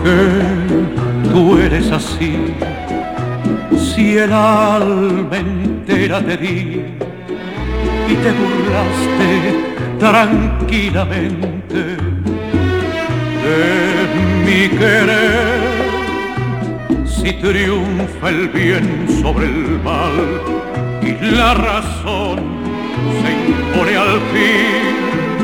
que tú eres así. Si el alma entera te di y te burlaste tranquilamente de mi querer, si triunfa el bien sobre el mal y la razón se impone al fin,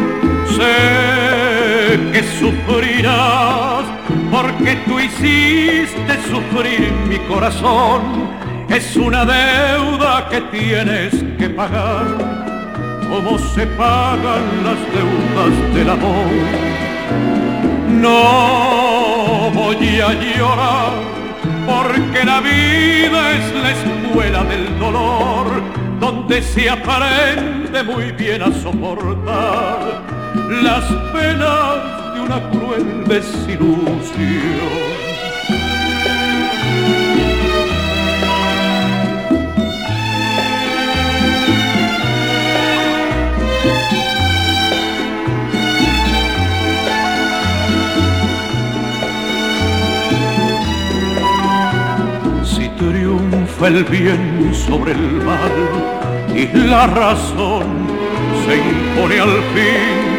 sé que sufrirás porque tú hiciste sufrir mi corazón. Es una deuda que tienes que pagar, como se pagan las deudas del amor. No voy a llorar porque la vida es la escuela del dolor, donde se aprende muy bien a soportar las penas de una cruel desilusión. Si triunfa el bien sobre el mal y la razón se impone al fin,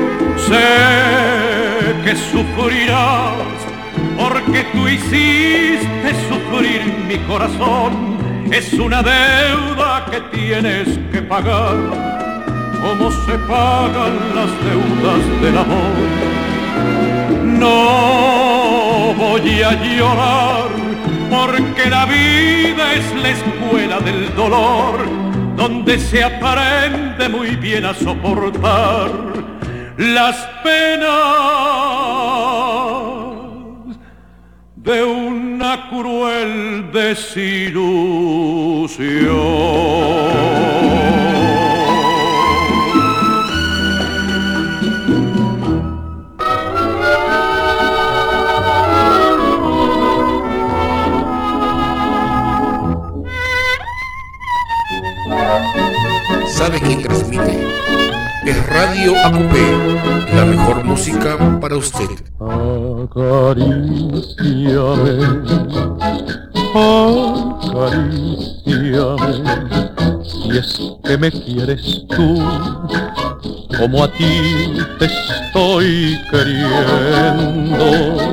sé que sufrirás porque tú hiciste sufrir mi corazón. Es una deuda que tienes que pagar, como se pagan las deudas del amor. No voy a llorar porque la vida es la escuela del dolor, donde se aprende muy bien a soportar las penas de una cruel desilusión. ¿Sabe quién transmite? Es Radio Acupé, la mejor música para usted. Acaríciame, acaríciame, si es que me quieres tú, como a ti te estoy queriendo.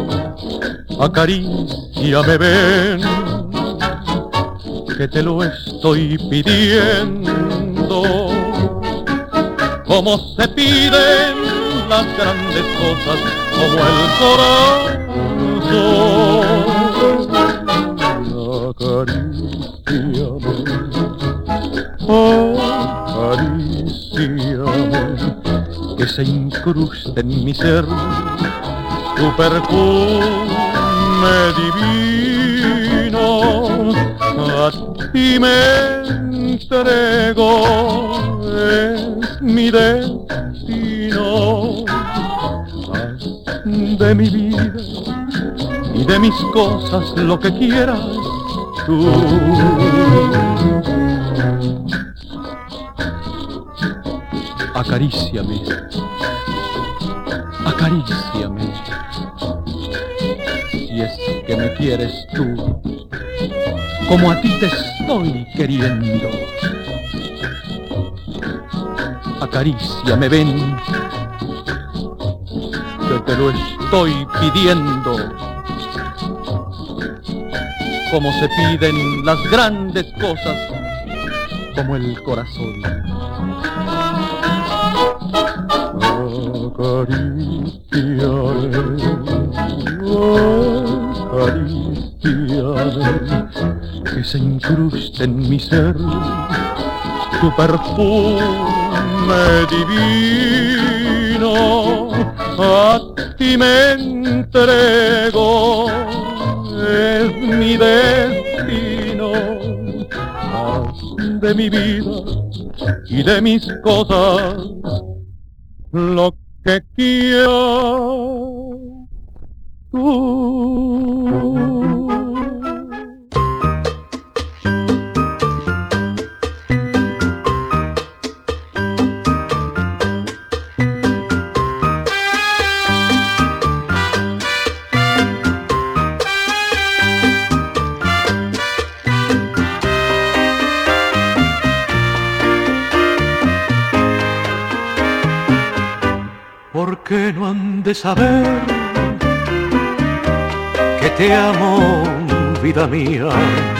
Acaríciame, ven, que te lo estoy pidiendo, como se piden las grandes cosas, como el corazón. Acaríciame, que se incruste en mi ser tu perfume divino. A ti me entrego, es mi destino. Haz de mi vida y de mis cosas lo que quieras tú. Acaríciame, acaríciame, si es que me quieres tú, como a ti te estoy queriendo. Acaríciame, ven, que te lo estoy pidiendo, como se piden las grandes cosas, como el corazón. Acaríciame, acaríciame, que se incruste en mi ser tu perfume divino. A ti me entrego, es mi destino. Haz de mi vida y de mis cosas lo que quieras tú. qué no han de saber que te amo, vida mía?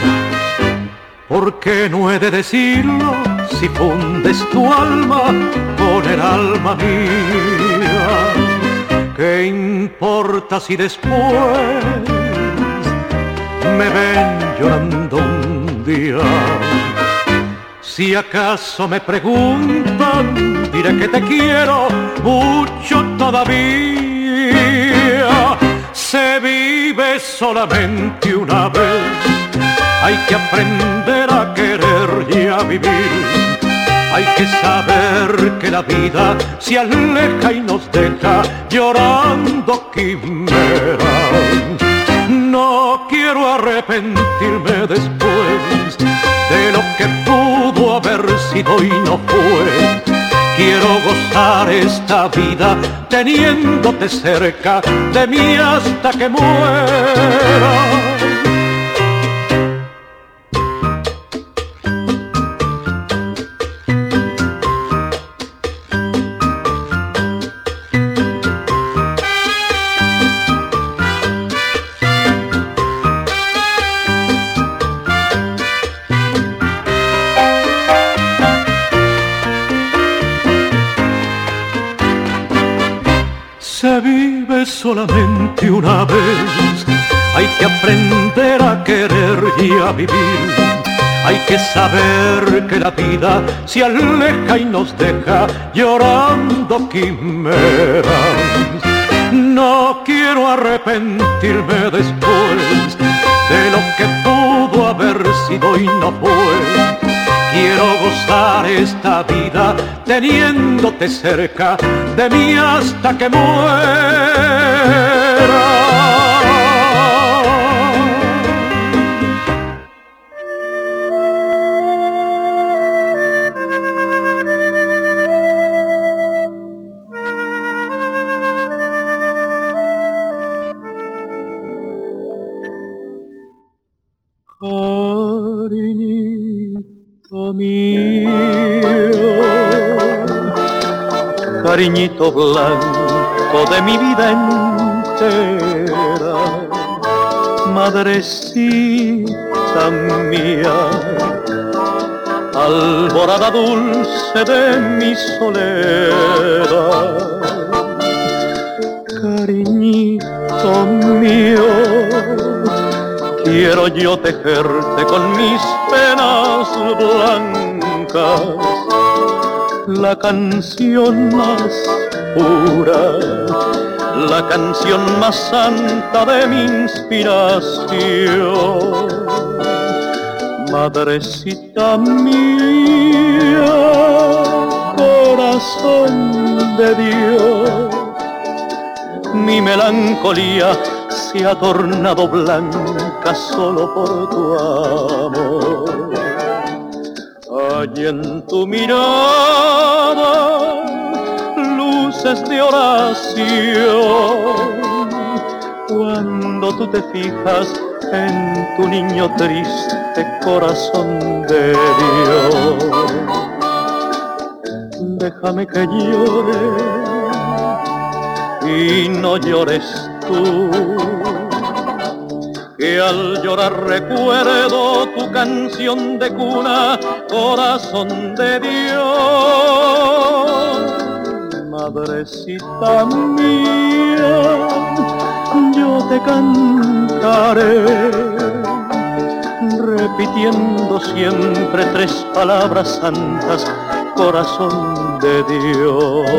¿Por qué no he de decirlo si fundes tu alma con el alma mía? ¿Qué importa si después me ven llorando un día? Si acaso me preguntan, diré que te quiero mucho todavía. Se vive solamente una vez, hay que aprender a querer y a vivir. Hay que saber que la vida se aleja y nos deja llorando quimeras. No quiero arrepentirme después de lo que pudo haber sido y no fue. Quiero gozar esta vida teniéndote cerca de mí hasta que muera. Se vive solamente una vez, hay que aprender a querer y a vivir. Hay que saber que la vida se aleja y nos deja llorando quimeras. No quiero arrepentirme después de lo que pudo haber sido y no fue. Quiero gozar esta vida teniéndote cerca de mí hasta que muera. Cariñito mío, cariñito blanco de mi vida entera, madrecita mía, alborada dulce de mi soledad. Cariñito mío, quiero yo tejerte con mis penas blancas la canción más pura, la canción más santa de mi inspiración. Madrecita mía, corazón de Dios, mi melancolía se ha tornado blanca solo por tu amor. Hay en tu mirada luces de oración, cuando tú te fijas en tu niño triste corazón de Dios. Déjame que llore y no llores tú, que al llorar recuerdo tu canción de cuna, corazón de Dios. Madrecita mía, yo te cantaré, repitiendo siempre tres palabras santas, corazón de Dios.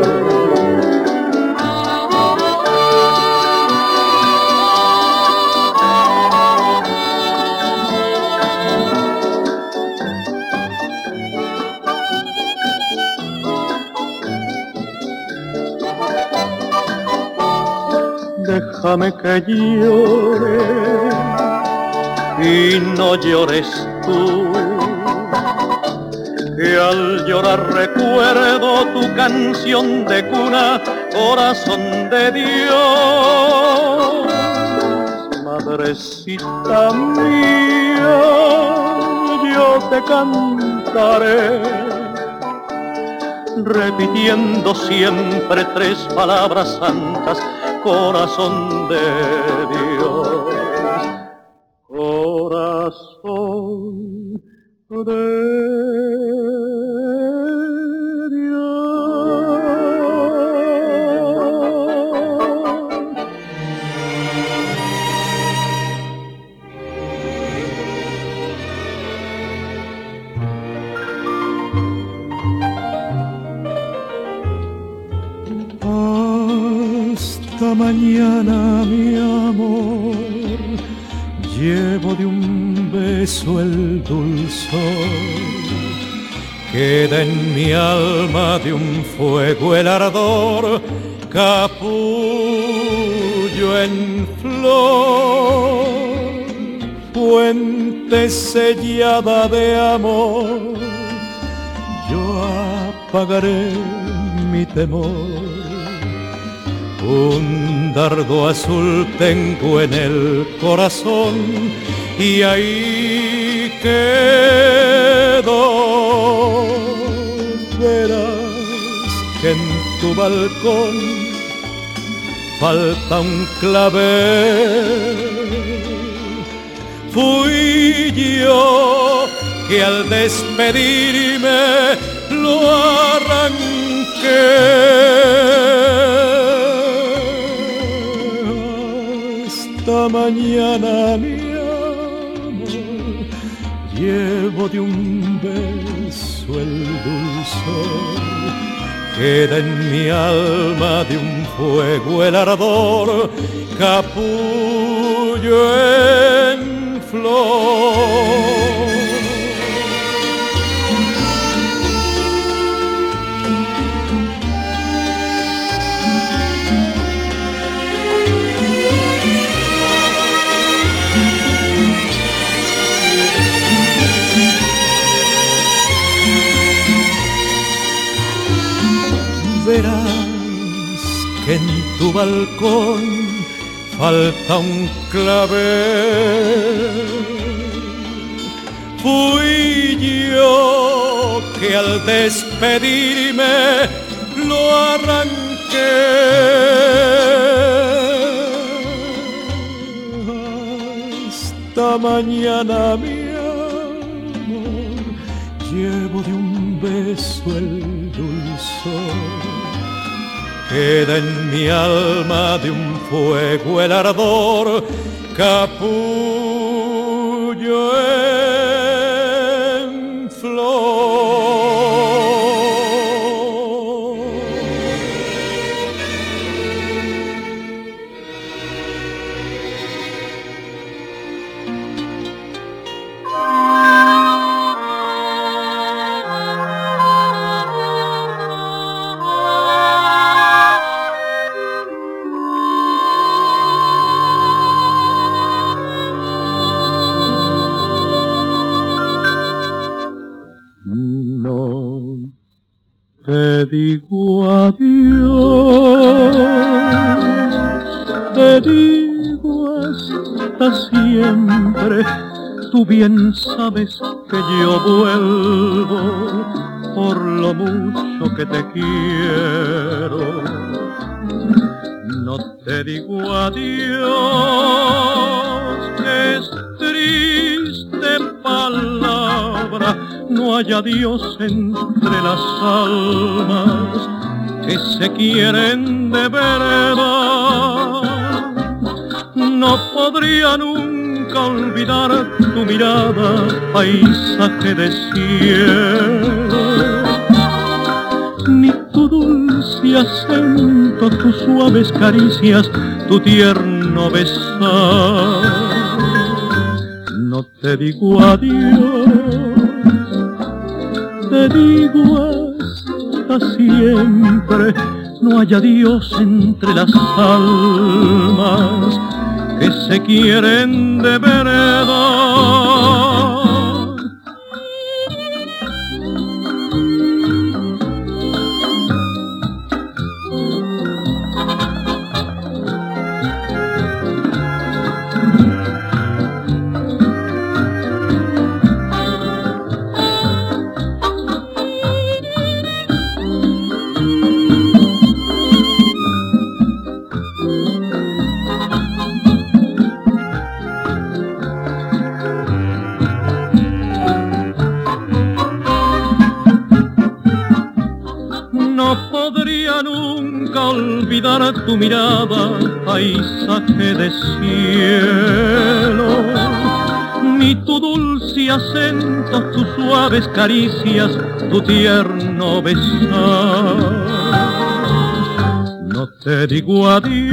Déjame que llore y no llores tú, que al llorar recuerdo tu canción de cuna, corazón de Dios. Madrecita mía, yo te cantaré, repitiendo siempre tres palabras santas, corazón de Dios, corazón de Dios. Hasta mañana, mi amor, llevo de un beso el dulzor, queda en mi alma de un fuego el ardor, capullo en flor, fuente sellada de amor, yo apagaré mi temor. Un dardo azul tengo en el corazón y ahí quedo. Verás que en tu balcón falta un clavel. Fui yo que al despedirme lo arranqué. Hasta mañana, mi amor, llevo de un beso el dulzor, queda en mi alma de un fuego el ardor, capullo en flor. Verás que en tu balcón falta un clavel. Fui yo que al despedirme lo arranqué. Hasta mañana, mi amor, llevo de un beso el dulzor, queda en mi alma de un fuego el ardor, capullo en flor. Te digo adiós, te digo hasta siempre. Tú bien sabes que yo vuelvo por lo mucho que te quiero. No te digo adiós, que es triste palabra. No hay adiós entre las almas que se quieren de verdad. No podría nunca olvidar tu mirada, paisaje de cielo, ni tu dulce acento, tus suaves caricias, tu tierno besar. No te digo adiós, te digo hasta siempre. No hay adiós entre las almas que se quieren de verdad. nunca olvidar tu mirada, paisaje de cielo, ni tu dulce acento, tus suaves caricias, tu tierno besar. No te digo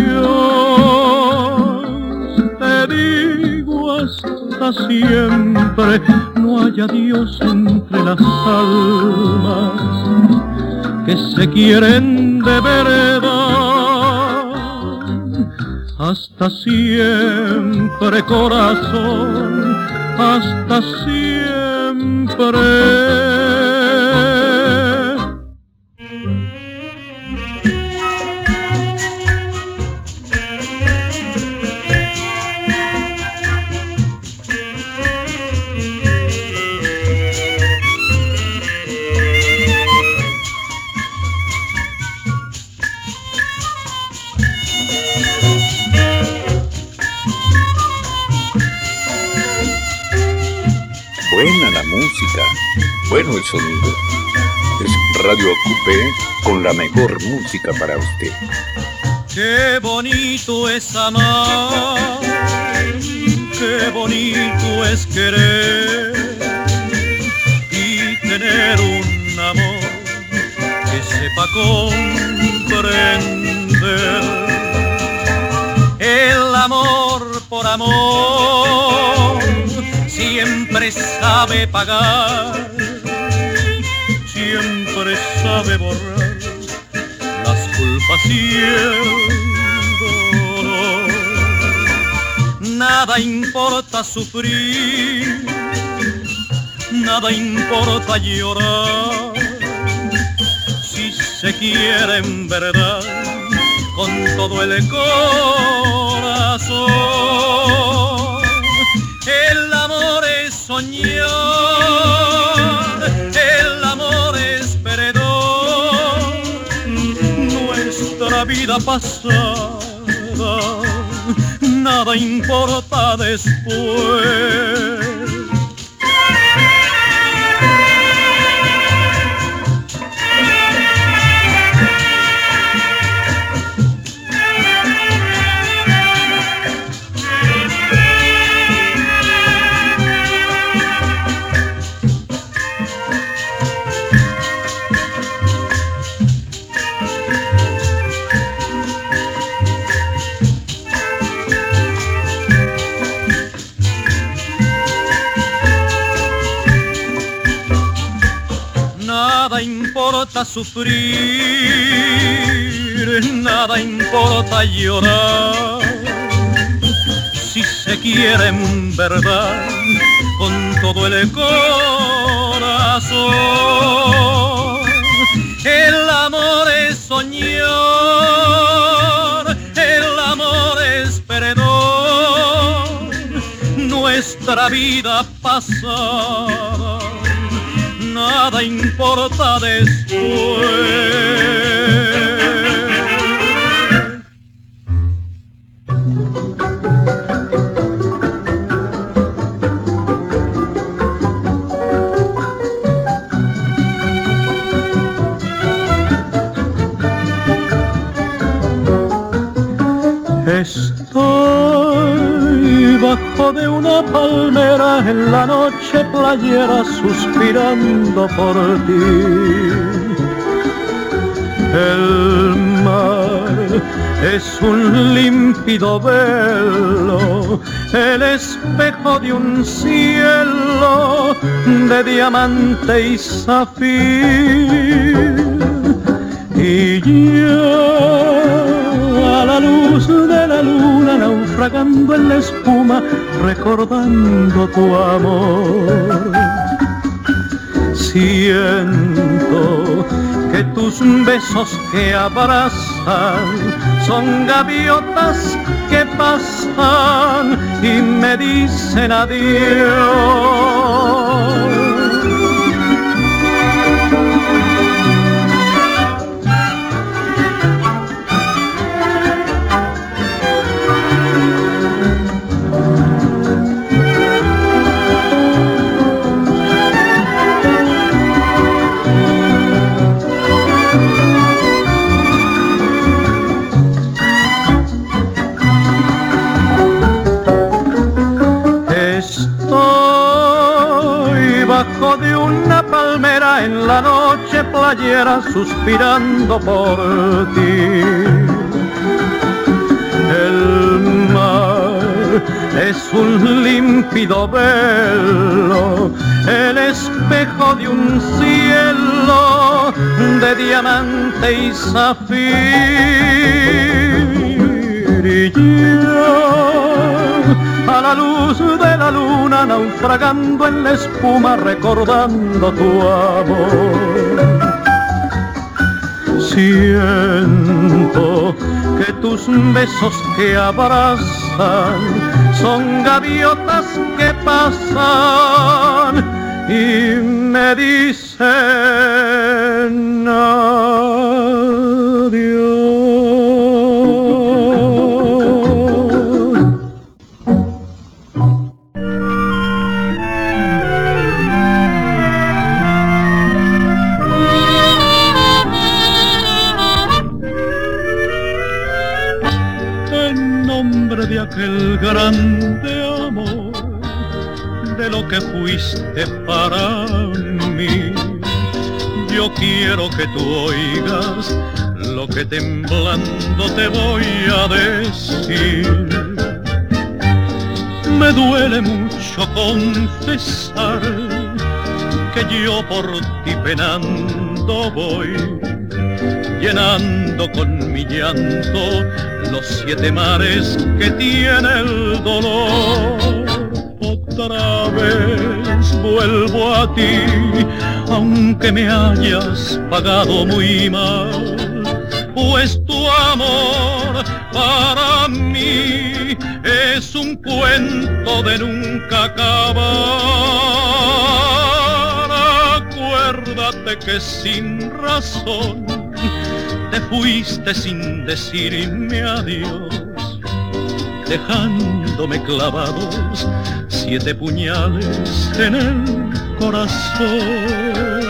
adiós, te digo hasta siempre, no hay adiós entre las almas que se quieren de verdad. Hasta siempre, corazón, hasta siempre. Buena la música, bueno el sonido. Es Radio Ocupé con la mejor música para usted. Qué bonito es amar, qué bonito es querer y tener un amor que sepa comprender. El amor por amor siempre sabe pagar, siempre sabe borrar las culpas y el dolor. Nada importa sufrir, nada importa llorar, si se quiere en verdad con todo el corazón. El amor es soñar, el amor es perdón, nuestra vida pasada, nada importa después. Nada importa sufrir, nada importa llorar, si se quiere en verdad con todo el corazón. El amor es soñar, el amor es perdón, nuestra vida pasada, nada importa después. Estoy bajo de una palmera en la noche playera suspirando por ti. El mar es un límpido velo, el espejo de un cielo de diamante y zafir. Y yo a la luz de la luna naufragando en la espuma recordando tu amor. Siento que tus besos que abrazan son gaviotas que pasan y me dicen adiós. luna en la noche playera suspirando por ti. El mar es un límpido velo, el espejo de un cielo de diamante y zafir. Y yo, a la luz de la luna, naufragando en la espuma, recordando tu amor. Siento que tus besos que abrazan son gaviotas que pasan y me dicen adiós. De aquel grande amor, de lo que fuiste para mí, yo quiero que tú oigas lo que temblando te voy a decir. Me duele mucho confesar que yo por ti penando voy, llenando con mi llanto los 7 mares que tiene el dolor. Otra vez vuelvo a ti, aunque me hayas pagado muy mal, pues tu amor para mí es un cuento de nunca acabar. Acuérdate que sin razón te fuiste sin decirme adiós, dejándome clavados 7 puñales en el corazón.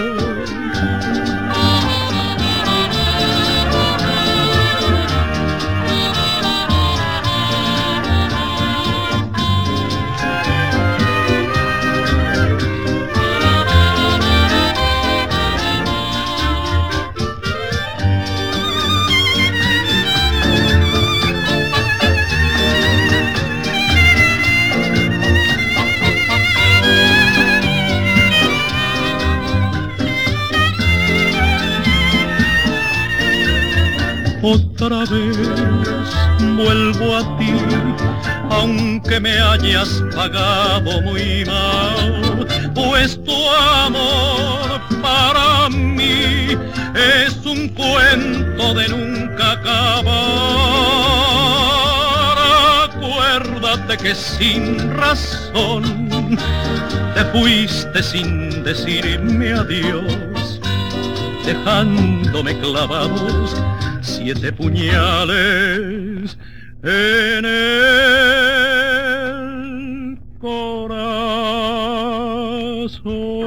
Otra vez vuelvo a ti, aunque me hayas pagado muy mal, pues tu amor para mí es un cuento de nunca acabar. Acuérdate que sin razón te fuiste sin decirme adiós, dejándome clavados 7 puñales en el corazón.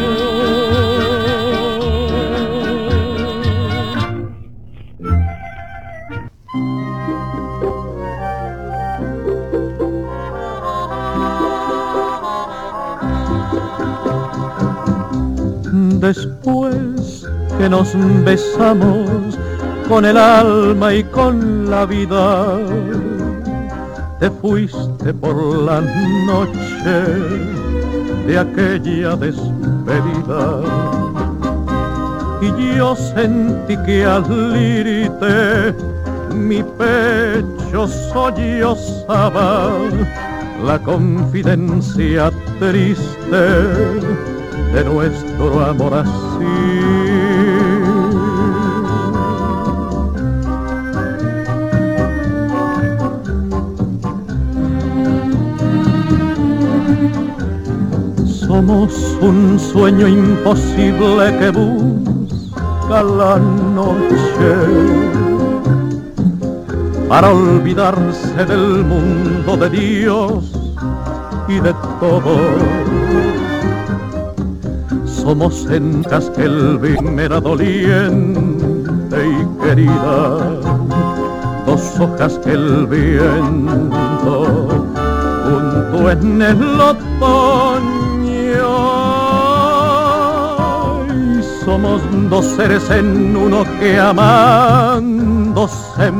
Después que nos besamos con el alma y con la vida, te fuiste por la noche de aquella despedida, y yo sentí que al irte mi pecho sollozaba la confidencia triste de nuestro amor así. Somos un sueño imposible que busca la noche para olvidarse del mundo, de Dios y de todo. Somos encas que el era doliente y querida, 2 hojas que el viento juntó en el otoño. Somos dos seres en uno que amando se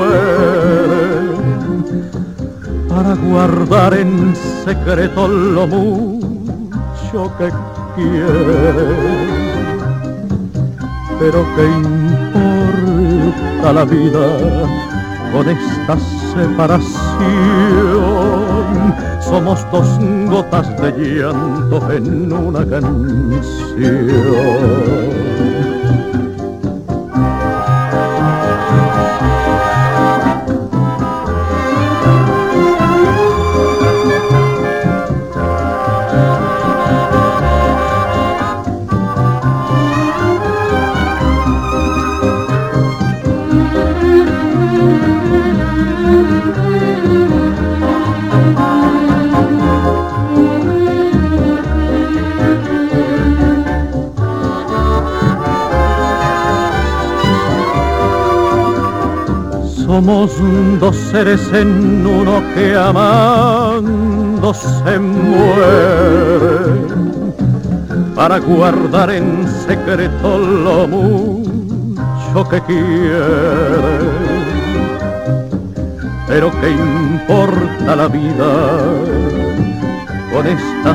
mueren para guardar en secreto lo mucho que quieren. Pero qué importa la vida con esta separación. Somos dos gotas de llanto en una canción. Somos dos seres en uno que amando se mueren para guardar en secreto lo mucho que quieren. Pero qué importa la vida con esta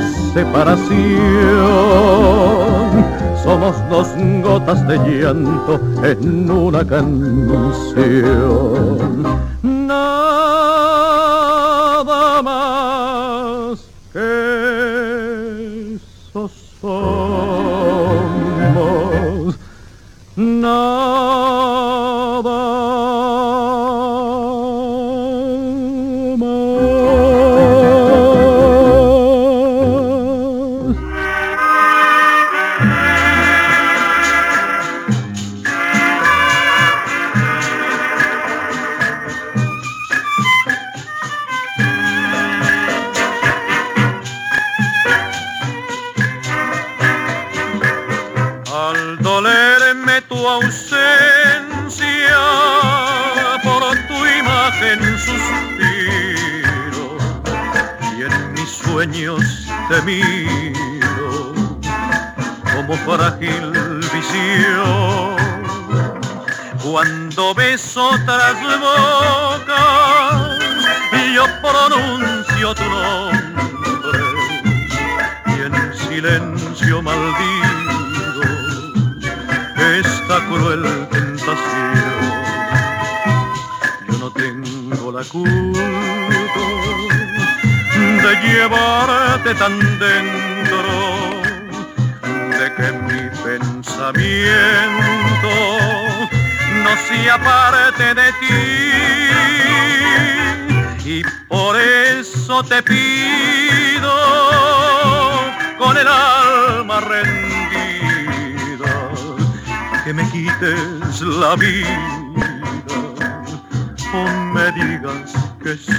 separación. Somos dos gotas de llanto en una canción. Nada más que eso somos. Nada ausencia, por tu imagen suspiro y en mis sueños te miro como frágil visión. Cuando beso otras bocas y yo pronuncio tu nombre y en silencio maldigo esta cruel tentación. Yo no tengo la culpa de llevarte tan dentro, de que mi pensamiento no se aparte de ti, y por eso te pido con el alma rendida que me quites la vida o me digas que sí.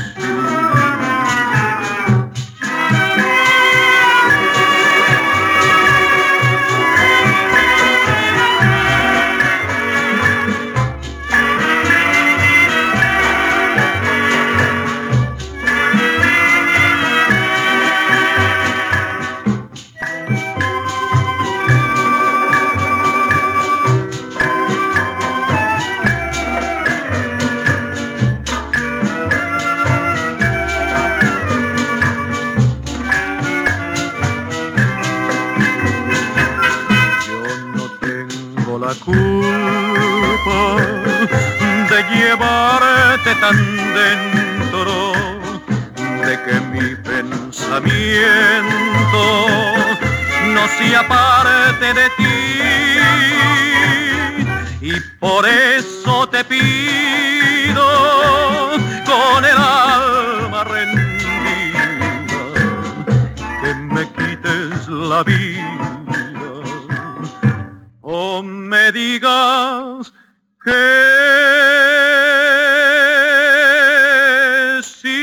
Culpa de llevarte tan dentro, de que mi pensamiento no se aparte de ti, y por eso te pido con el alma rendida que me quites la vida o me digas que sí.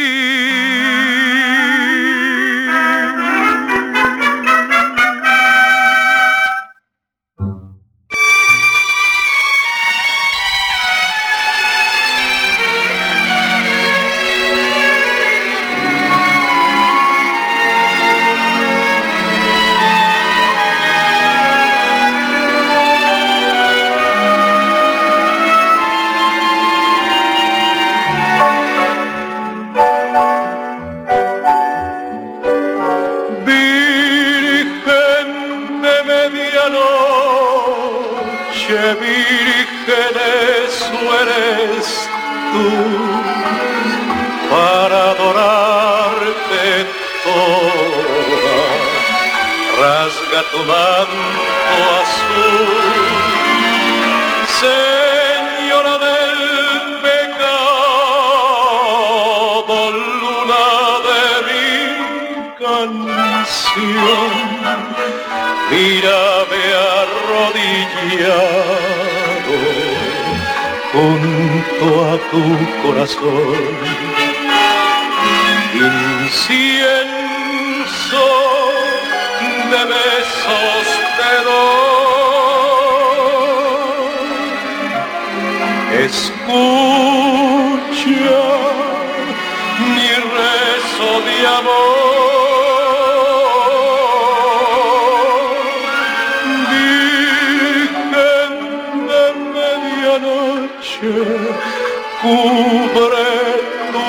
Virgen, eso eres tú, para adorarte toda. Rasga tu manto azul, Señora del pecado, luna de mi canción. Mírame arrodillado junto a tu corazón. Incienso de besos te doy. Escucha mi rezo de amor. Cubre tu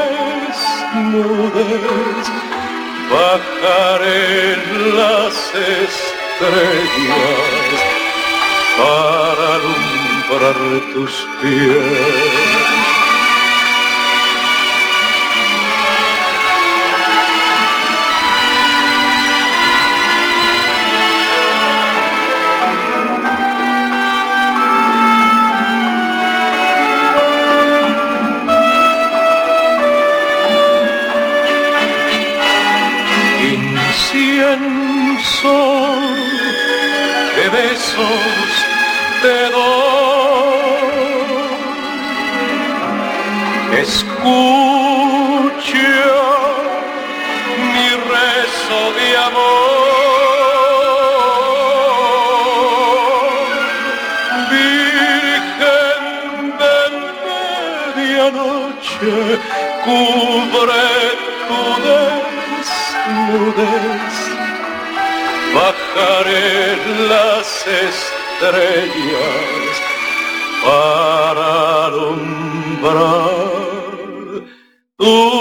desnudez, bajaré las estrellas para alumbrar tus pies. De besos te doy. Escucha mi rezo de amor. Virgen de medianoche, cubre tu desnudez. Bajaré las estrellas para alumbrar tu